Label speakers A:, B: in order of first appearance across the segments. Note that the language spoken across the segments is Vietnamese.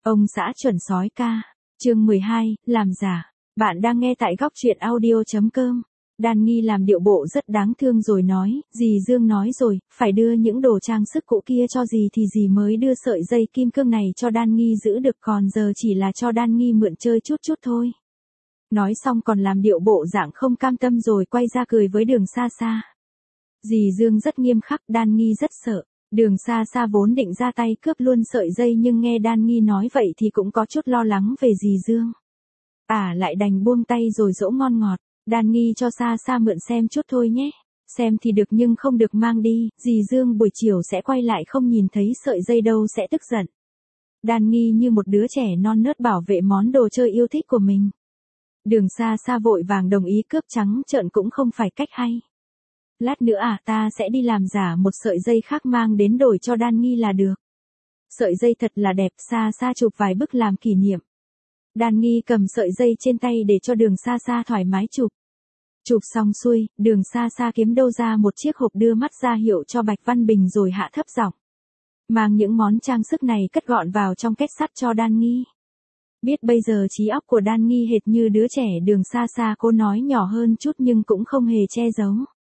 A: Ông xã chuẩn sói ca. Chương 12, làm giả. Bạn đang nghe tại góc truyện audio.com. Đan Nghi làm điệu bộ rất đáng thương rồi nói, dì Dương nói rồi, phải đưa những đồ trang sức cũ kia cho dì thì dì mới đưa sợi dây kim cương này cho Đan Nghi giữ được, còn giờ chỉ là cho Đan Nghi mượn chơi chút chút thôi. Nói xong còn làm điệu bộ dạng không cam tâm rồi quay ra cười với Đường Sa Sa. Dì Dương rất nghiêm khắc, Đan Nghi rất sợ. Đường Sa Sa vốn định ra tay cướp luôn sợi dây nhưng nghe Đan Nghi nói vậy thì cũng có chút lo lắng về dì Dương. Lại đành buông tay rồi dỗ ngon ngọt. Đan Nghi cho Sa Sa mượn xem chút thôi nhé. Xem thì được nhưng không được mang đi, dì Dương buổi chiều sẽ quay lại không nhìn thấy sợi dây đâu sẽ tức giận. Đan Nghi như một đứa trẻ non nớt bảo vệ món đồ chơi yêu thích của mình. Đường Sa Sa vội vàng đồng ý, cướp trắng trợn cũng không phải cách hay. Lát nữa ta sẽ đi làm giả một sợi dây khác mang đến đổi cho Đan Nghi là được. Sợi dây thật là đẹp, Sa Sa chụp vài bức làm kỷ niệm. Đan Nghi cầm sợi dây trên tay để cho Đường Sa Sa thoải mái chụp. Chụp xong xuôi, Đường Sa Sa kiếm đâu ra một chiếc hộp đưa mắt ra hiệu cho Bạch Văn Bình rồi hạ thấp giọng. Mang những món trang sức này cất gọn vào trong két sắt cho Đan Nghi. Biết bây giờ trí óc của Đan Nghi hệt như đứa trẻ, Đường Sa Sa cô nói nhỏ hơn chút nhưng cũng không hề che giấu.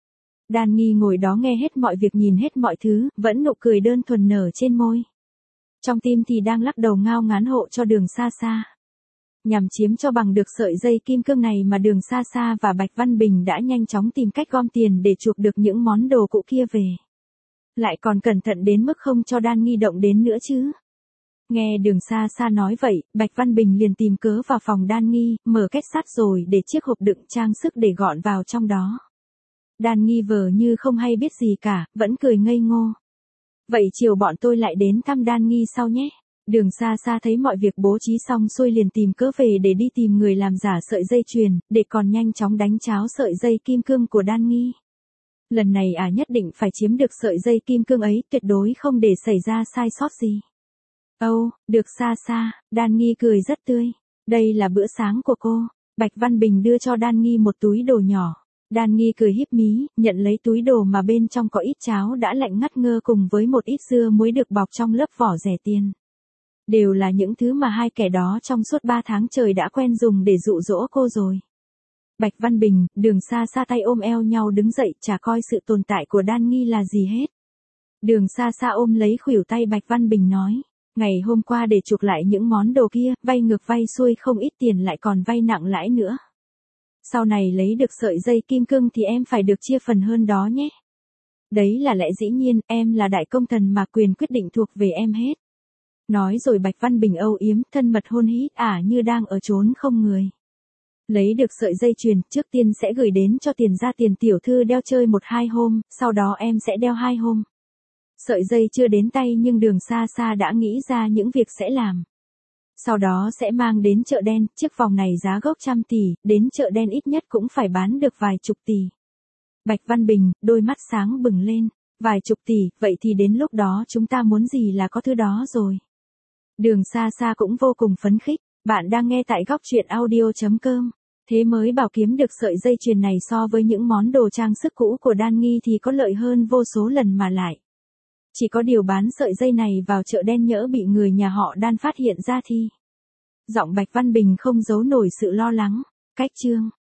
A: Đan Nghi ngồi đó nghe hết mọi việc, nhìn hết mọi thứ, vẫn nụ cười đơn thuần nở trên môi. Trong tim thì đang lắc đầu ngao ngán hộ cho Đường Sa Sa. Nhằm chiếm cho bằng được sợi dây kim cương này mà Đường Sa Sa và Bạch Văn Bình đã nhanh chóng tìm cách gom tiền để chuộc được những món đồ cũ kia về. Lại còn cẩn thận đến mức không cho Đan Nghi động đến nữa chứ. Nghe Đường Sa Sa nói vậy, Bạch Văn Bình liền tìm cớ vào phòng Đan Nghi, mở két sắt rồi để chiếc hộp đựng trang sức để gọn vào trong đó. Đan Nghi vờ như không hay biết gì cả, vẫn cười ngây ngô. Vậy chiều bọn tôi lại đến thăm Đan Nghi sau nhé. Đường Sa Sa thấy mọi việc bố trí xong xuôi liền tìm cớ về để đi tìm người làm giả sợi dây chuyền, để còn nhanh chóng đánh tráo sợi dây kim cương của Đan Nghi. Lần này nhất định phải chiếm được sợi dây kim cương ấy, tuyệt đối không để xảy ra sai sót gì. Được Sa Sa, Đan Nghi cười rất tươi. Đây là bữa sáng của cô. Bạch Văn Bình đưa cho Đan Nghi một túi đồ nhỏ. Đan Nghi cười híp mí, nhận lấy túi đồ mà bên trong có ít cháo đã lạnh ngắt ngơ cùng với một ít dưa muối được bọc trong lớp vỏ rẻ tiền. Đều là những thứ mà hai kẻ đó trong suốt 3 tháng trời đã quen dùng để dụ dỗ cô rồi. Bạch Văn Bình, Đường Sa Sa tay ôm eo nhau đứng dậy, chả coi sự tồn tại của Đan Nghi là gì hết. Đường Sa Sa ôm lấy khuỷu tay Bạch Văn Bình nói, ngày hôm qua để chuộc lại những món đồ kia, vay ngược vay xuôi không ít tiền lại còn vay nặng lãi nữa. Sau này lấy được sợi dây kim cương thì em phải được chia phần hơn đó nhé. Đấy là lẽ dĩ nhiên, em là đại công thần mà quyền quyết định thuộc về em hết. Nói rồi Bạch Văn Bình âu yếm, thân mật hôn hít như đang ở chốn không người. Lấy được sợi dây chuyền, trước tiên sẽ gửi đến cho Tiền gia Tiền tiểu thư đeo chơi 1-2 hôm, sau đó em sẽ đeo 2 hôm. Sợi dây chưa đến tay nhưng Đường Sa Sa đã nghĩ ra những việc sẽ làm. Sau đó sẽ mang đến chợ đen, chiếc vòng này giá gốc 100 tỷ, đến chợ đen ít nhất cũng phải bán được vài chục tỷ. Bạch Văn Bình, đôi mắt sáng bừng lên, vài chục tỷ, vậy thì đến lúc đó chúng ta muốn gì là có thứ đó rồi. Đường Sa Sa cũng vô cùng phấn khích, bạn đang nghe tại góc truyện audio.com. Thế mới bảo kiếm được sợi dây chuyền này so với những món đồ trang sức cũ của Đan Nghi thì có lợi hơn vô số lần mà lại. Chỉ có điều bán sợi dây này vào chợ đen nhỡ bị người nhà họ Đan phát hiện ra thì. Giọng Bạch Văn Bình không giấu nổi sự lo lắng. Cách chương.